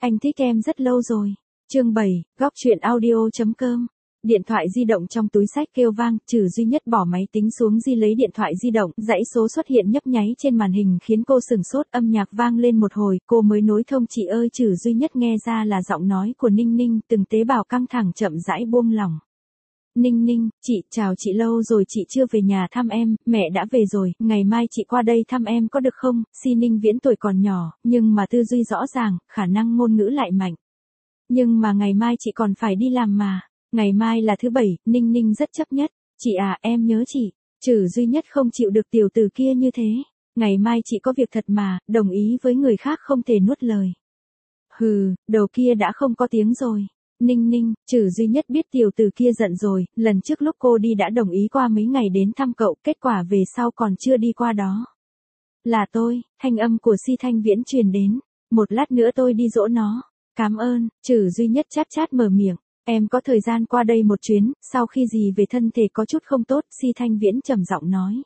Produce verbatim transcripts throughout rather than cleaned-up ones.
Anh thích em rất lâu rồi. Chương bảy, góc truyện audio.com. Điện thoại di động trong túi xách kêu vang, Trử Duy Nhất bỏ máy tính xuống di lấy điện thoại di động, dãy số xuất hiện nhấp nháy trên màn hình khiến cô sừng sốt, âm nhạc vang lên một hồi, cô mới nối thông. Chị ơi, Trử Duy Nhất nghe ra là giọng nói của Ninh Ninh, từng tế bào căng thẳng chậm rãi buông lỏng. Ninh Ninh, chị, chào chị, lâu rồi chị chưa về nhà thăm em, mẹ đã về rồi, ngày mai chị qua đây thăm em có được không? Si Ninh Viễn tuổi còn nhỏ, nhưng mà tư duy rõ ràng, khả năng ngôn ngữ lại mạnh. Nhưng mà ngày mai chị còn phải đi làm mà. Ngày mai là thứ bảy, Ninh Ninh rất chấp nhất. Chị à, em nhớ chị. Trử Duy Nhất không chịu được tiểu tử kia như thế. Ngày mai chị có việc thật mà, đồng ý với người khác không thể nuốt lời. Hừ, đầu kia đã không có tiếng rồi. Ninh Ninh, Trử Duy Nhất biết tiểu tử kia giận rồi, lần trước lúc cô đi đã đồng ý qua mấy ngày đến thăm cậu, kết quả về sau còn chưa đi qua đó. Là tôi, thanh âm của Si Thanh Viễn truyền đến. Một lát nữa tôi đi dỗ nó. Cảm ơn, Trử Duy Nhất chát chát mở miệng. Em có thời gian qua đây một chuyến, sau khi gì về thân thể có chút không tốt, Si Thanh Viễn trầm giọng nói.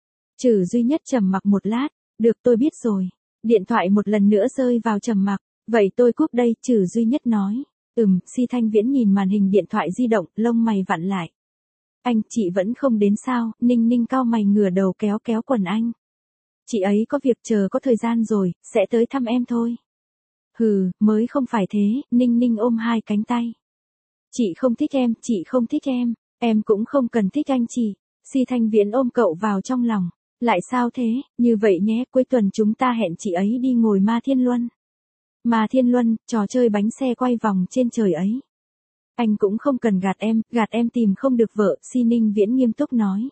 Trử Duy Nhất trầm mặc một lát, được tôi biết rồi. Điện thoại một lần nữa rơi vào trầm mặc, vậy tôi cúp đây, Trử Duy Nhất nói. Ừm, Si Thanh Viễn nhìn màn hình điện thoại di động, lông mày vặn lại. Anh, chị vẫn không đến sao? Ninh Ninh cau mày ngửa đầu kéo kéo quần anh. Chị ấy có việc, chờ có thời gian rồi, sẽ tới thăm em thôi. Hừ, mới không phải thế, Ninh Ninh ôm hai cánh tay. Chị không thích em, chị không thích em, em cũng không cần thích anh chị. Si Thanh Viễn ôm cậu vào trong lòng. Lại sao thế, như vậy nhé, cuối tuần chúng ta hẹn chị ấy đi ngồi Ma Thiên Luân. Ma Thiên Luân, trò chơi bánh xe quay vòng trên trời ấy. Anh cũng không cần gạt em, gạt em tìm không được vợ, Si Ninh Viễn nghiêm túc nói.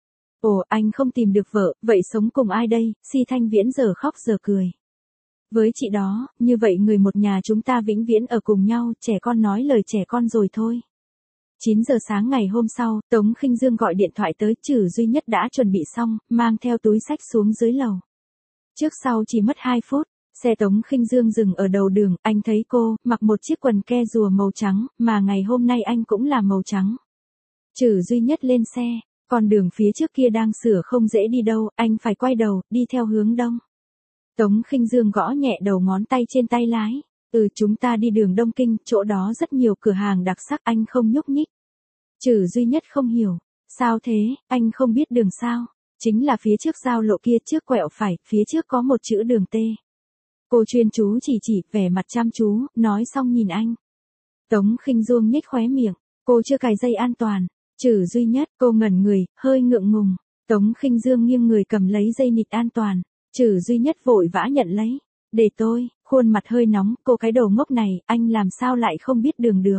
Ồ, anh không tìm được vợ, vậy sống cùng ai đây? Si Thanh Viễn giờ khóc giờ cười. Với chị đó, như vậy người một nhà chúng ta vĩnh viễn ở cùng nhau, trẻ con nói lời trẻ con rồi thôi. chín giờ sáng ngày hôm sau, Tống Khinh Dương gọi điện thoại tới, Trử Duy Nhất đã chuẩn bị xong, mang theo túi xách xuống dưới lầu. Trước sau chỉ mất hai phút, xe Tống Khinh Dương dừng ở đầu đường, anh thấy cô, mặc một chiếc quần ke rùa màu trắng, mà ngày hôm nay anh cũng là màu trắng. Trử Duy Nhất lên xe, con đường phía trước kia đang sửa không dễ đi đâu, anh phải quay đầu, đi theo hướng đông. Tống Khinh Dương gõ nhẹ đầu ngón tay trên tay lái. Ừ, chúng ta đi đường Đông Kinh, chỗ đó rất nhiều cửa hàng đặc sắc, anh không nhúc nhích. Trử Duy Nhất không hiểu. Sao thế, anh không biết đường sao? Chính là phía trước giao lộ kia, trước quẹo phải, phía trước có một chữ đường T. Cô chuyên chú chỉ chỉ, vẻ mặt chăm chú, nói xong nhìn anh. Tống Khinh Dương nhếch khóe miệng, cô chưa cài dây an toàn. Trử Duy Nhất, cô ngẩn người, hơi ngượng ngùng. Tống Khinh Dương nghiêng người cầm lấy dây nịt an toàn. Trử Duy Nhất vội vã nhận lấy. Để tôi, khuôn mặt hơi nóng, cô cái đầu ngốc này, anh làm sao lại không biết đường được.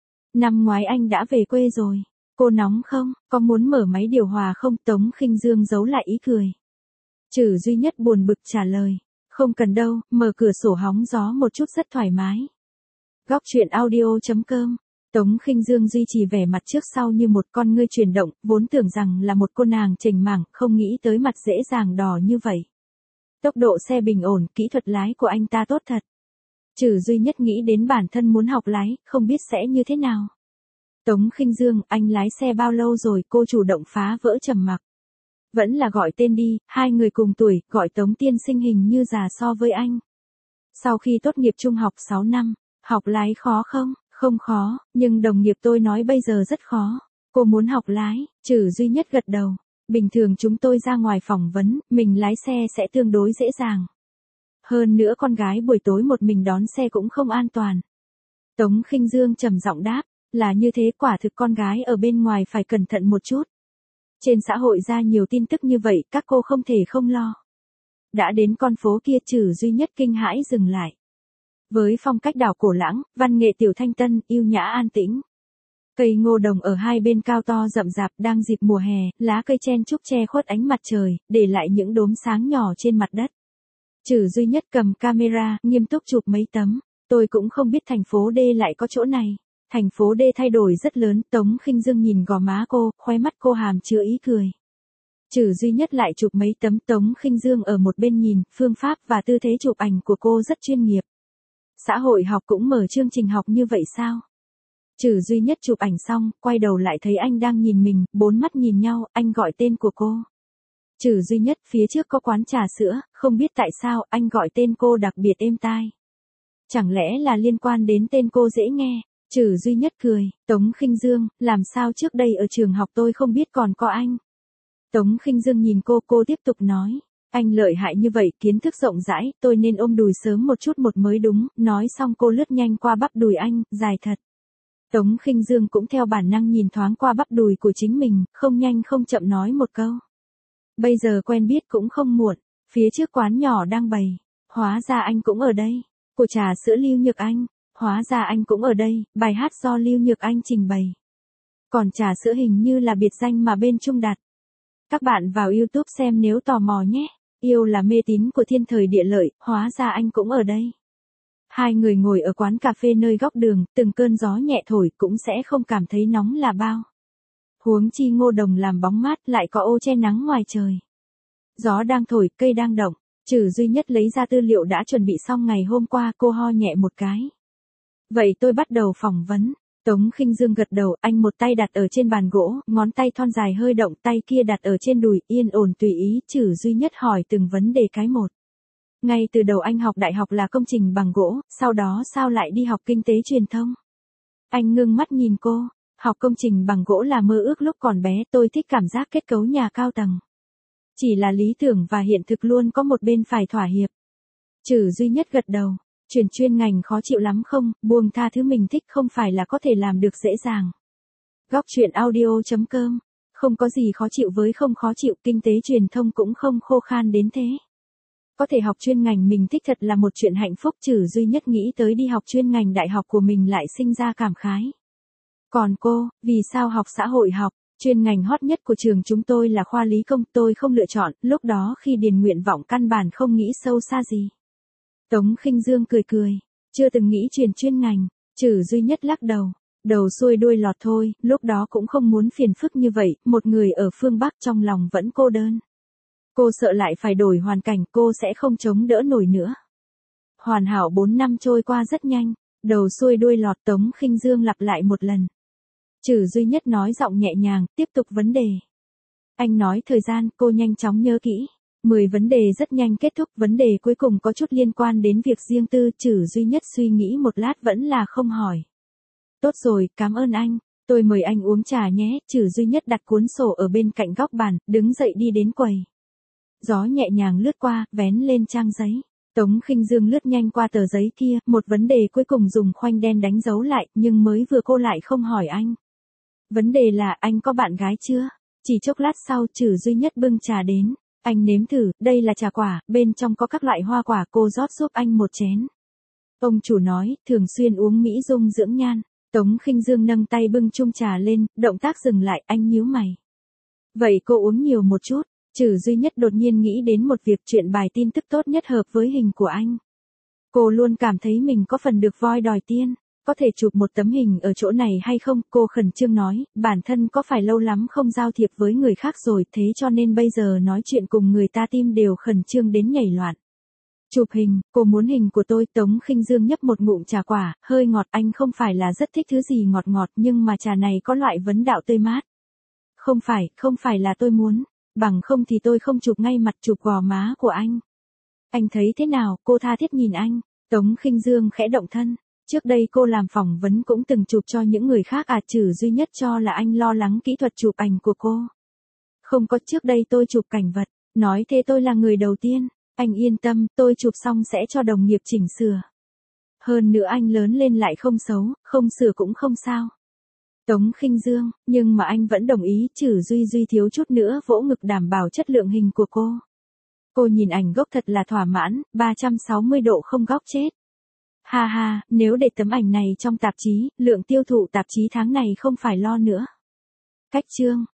Năm ngoái anh đã về quê rồi. Cô nóng không, có muốn mở máy điều hòa không? Tống Khinh Dương giấu lại ý cười. Trử Duy Nhất buồn bực trả lời. Không cần đâu, mở cửa sổ hóng gió một chút rất thoải mái. Góc truyện audio.com. Tống Khinh Dương duy trì vẻ mặt trước sau như một con ngươi chuyển động, vốn tưởng rằng là một cô nàng chềnh mảng, không nghĩ tới mặt dễ dàng đỏ như vậy. Tốc độ xe bình ổn, kỹ thuật lái của anh ta tốt thật. Trử Duy Nhất nghĩ đến bản thân muốn học lái, không biết sẽ như thế nào. Tống Khinh Dương, anh lái xe bao lâu rồi? Cô chủ động phá vỡ trầm mặc. Vẫn là gọi tên đi, hai người cùng tuổi, gọi Tống tiên sinh hình như già so với anh. Sau khi tốt nghiệp trung học sáu năm, học lái khó không? Không khó, nhưng đồng nghiệp tôi nói bây giờ rất khó. Cô muốn học lái? Trử Duy Nhất gật đầu. Bình thường chúng tôi ra ngoài phỏng vấn, mình lái xe sẽ tương đối dễ dàng. Hơn nữa con gái buổi tối một mình đón xe cũng không an toàn. Tống Khinh Dương trầm giọng đáp, là như thế, quả thực con gái ở bên ngoài phải cẩn thận một chút. Trên xã hội ra nhiều tin tức như vậy, các cô không thể không lo. Đã đến con phố kia, Trử Duy Nhất kinh hãi dừng lại. Với phong cách đảo cổ lãng, văn nghệ tiểu thanh tân, yêu nhã an tĩnh. Cây ngô đồng ở hai bên cao to rậm rạp, đang dịp mùa hè, lá cây chen chúc che khuất ánh mặt trời, để lại những đốm sáng nhỏ trên mặt đất. Trử Duy Nhất cầm camera, nghiêm túc chụp mấy tấm. Tôi cũng không biết thành phố D lại có chỗ này. Thành phố D thay đổi rất lớn. Tống Khinh Dương nhìn gò má cô, khóe mắt cô hàm chứa ý cười. Trử Duy Nhất lại chụp mấy tấm. Tống Khinh Dương ở một bên nhìn, phương pháp và tư thế chụp ảnh của cô rất chuyên nghiệp. Xã hội học cũng mở chương trình học như vậy sao? Trử Duy Nhất chụp ảnh xong, quay đầu lại thấy anh đang nhìn mình, bốn mắt nhìn nhau, anh gọi tên của cô. Trử Duy Nhất, phía trước có quán trà sữa, không biết tại sao, anh gọi tên cô đặc biệt êm tai. chẳng lẽ là liên quan đến tên cô dễ nghe? Trừ duy nhất cười, Tống Khinh Dương, làm sao trước đây ở trường học tôi không biết còn có anh. Tống Khinh Dương nhìn cô, cô tiếp tục nói, anh lợi hại như vậy, kiến thức rộng rãi, tôi nên ôm đùi sớm một chút một mới đúng, nói xong cô lướt nhanh qua bắp đùi anh, dài thật. Tống Khinh Dương cũng theo bản năng nhìn thoáng qua bắp đùi của chính mình, không nhanh không chậm nói một câu. Bây giờ quen biết cũng không muộn, phía trước quán nhỏ đang bày, hóa ra anh cũng ở đây, của trà sữa Lưu Nhược Anh, hóa ra anh cũng ở đây, bài hát do Lưu Nhược Anh trình bày. Còn trà sữa hình như là biệt danh mà bên Trung đặt. Các bạn vào YouTube xem nếu tò mò nhé, yêu là mê tín của thiên thời địa lợi, hóa ra anh cũng ở đây. Hai người ngồi ở quán cà phê nơi góc đường, từng cơn gió nhẹ thổi cũng sẽ không cảm thấy nóng là bao. Huống chi ngô đồng làm bóng mát lại có ô che nắng ngoài trời. Gió đang thổi, cây đang động, Trừ duy nhất lấy ra tư liệu đã chuẩn bị xong ngày hôm qua, cô ho nhẹ một cái. Vậy tôi bắt đầu phỏng vấn. Tống Khinh Dương gật đầu, anh một tay đặt ở trên bàn gỗ, ngón tay thon dài hơi động, tay kia đặt ở trên đùi, yên ổn tùy ý. Trừ duy nhất hỏi từng vấn đề cái một. Ngay từ đầu anh học đại học là công trình bằng gỗ, sau đó sao lại đi học kinh tế truyền thông? Anh ngưng mắt nhìn cô, học công trình bằng gỗ là mơ ước lúc còn bé, tôi thích cảm giác kết cấu nhà cao tầng. Chỉ là lý tưởng và hiện thực luôn có một bên phải thỏa hiệp. Trừ duy nhất gật đầu, chuyển chuyên ngành khó chịu lắm không, buông tha thứ mình thích không phải là có thể làm được dễ dàng. Góc truyện audio chấm com, không có gì khó chịu với không khó chịu, kinh tế truyền thông cũng không khô khan đến thế. Có thể học chuyên ngành mình thích thật là một chuyện hạnh phúc. Trừ duy nhất nghĩ tới đi học chuyên ngành đại học của mình lại sinh ra cảm khái. Còn cô, vì sao học xã hội học? Chuyên ngành hot nhất của trường chúng tôi là khoa lý công, tôi không lựa chọn, lúc đó khi điền nguyện vọng căn bản không nghĩ sâu xa gì. Tống Khinh Dương cười cười, chưa từng nghĩ chuyển chuyên ngành. Trừ duy nhất lắc đầu, đầu xuôi đuôi lọt thôi, lúc đó cũng không muốn phiền phức như vậy, một người ở phương Bắc trong lòng vẫn cô đơn. Cô sợ lại phải đổi hoàn cảnh, cô sẽ không chống đỡ nổi nữa. Hoàn hảo bốn năm trôi qua rất nhanh, đầu xuôi đuôi lọt. Tống Khinh Dương lặp lại một lần. Trừ duy nhất nói giọng nhẹ nhàng, tiếp tục vấn đề. Anh nói thời gian, cô nhanh chóng nhớ kỹ. mười vấn đề rất nhanh kết thúc, vấn đề cuối cùng có chút liên quan đến việc riêng tư. Trừ duy nhất suy nghĩ một lát vẫn là không hỏi. Tốt rồi, cảm ơn anh, tôi mời anh uống trà nhé. Trừ duy nhất đặt cuốn sổ ở bên cạnh góc bàn, đứng dậy đi đến quầy. Gió nhẹ nhàng lướt qua, vén lên trang giấy. Tống Khinh Dương lướt nhanh qua tờ giấy kia, một vấn đề cuối cùng dùng khoanh đen đánh dấu lại, nhưng mới vừa cô lại không hỏi anh. Vấn đề là anh có bạn gái chưa? Chỉ chốc lát sau, Trừ duy nhất bưng trà đến. Anh nếm thử, đây là trà quả, bên trong có các loại hoa quả, cô rót giúp anh một chén. Ông chủ nói, thường xuyên uống mỹ dung dưỡng nhan. Tống Khinh Dương nâng tay bưng chung trà lên, động tác dừng lại, anh nhíu mày. Vậy cô uống nhiều một chút. Trừ duy nhất đột nhiên nghĩ đến một việc, chuyện bài tin tức tốt nhất hợp với hình của anh. Cô luôn cảm thấy mình có phần được voi đòi tiên. Có thể chụp một tấm hình ở chỗ này hay không? Cô khẩn trương nói, bản thân có phải lâu lắm không giao thiệp với người khác rồi, thế cho nên bây giờ nói chuyện cùng người ta tim đều khẩn trương đến nhảy loạn. Chụp hình, cô muốn hình của tôi. Tống Khinh Dương nhấp một ngụm trà quả, hơi ngọt, anh không phải là rất thích thứ gì ngọt ngọt, nhưng mà trà này có loại vấn đạo tươi mát. Không phải, không phải là tôi muốn, bằng không thì tôi không chụp ngay mặt, chụp gò má của anh. Anh thấy thế nào? Cô tha thiết nhìn anh. Tống Khinh Dương khẽ động thân. Trước đây cô làm phỏng vấn cũng từng chụp cho những người khác à? Trừ duy nhất cho là anh lo lắng kỹ thuật chụp ảnh của cô. Không có, trước đây tôi chụp cảnh vật, nói thế tôi là người đầu tiên. Anh yên tâm, tôi chụp xong sẽ cho đồng nghiệp chỉnh sửa. Hơn nữa anh lớn lên lại không xấu, không sửa cũng không sao. Tống Khinh Dương, nhưng mà anh vẫn đồng ý. Trừ duy duy thiếu chút nữa vỗ ngực đảm bảo chất lượng hình của cô. Cô nhìn ảnh gốc thật là thỏa mãn, ba trăm sáu mươi độ không góc chết. Ha ha, nếu để tấm ảnh này trong tạp chí, lượng tiêu thụ tạp chí tháng này không phải lo nữa. Cách chương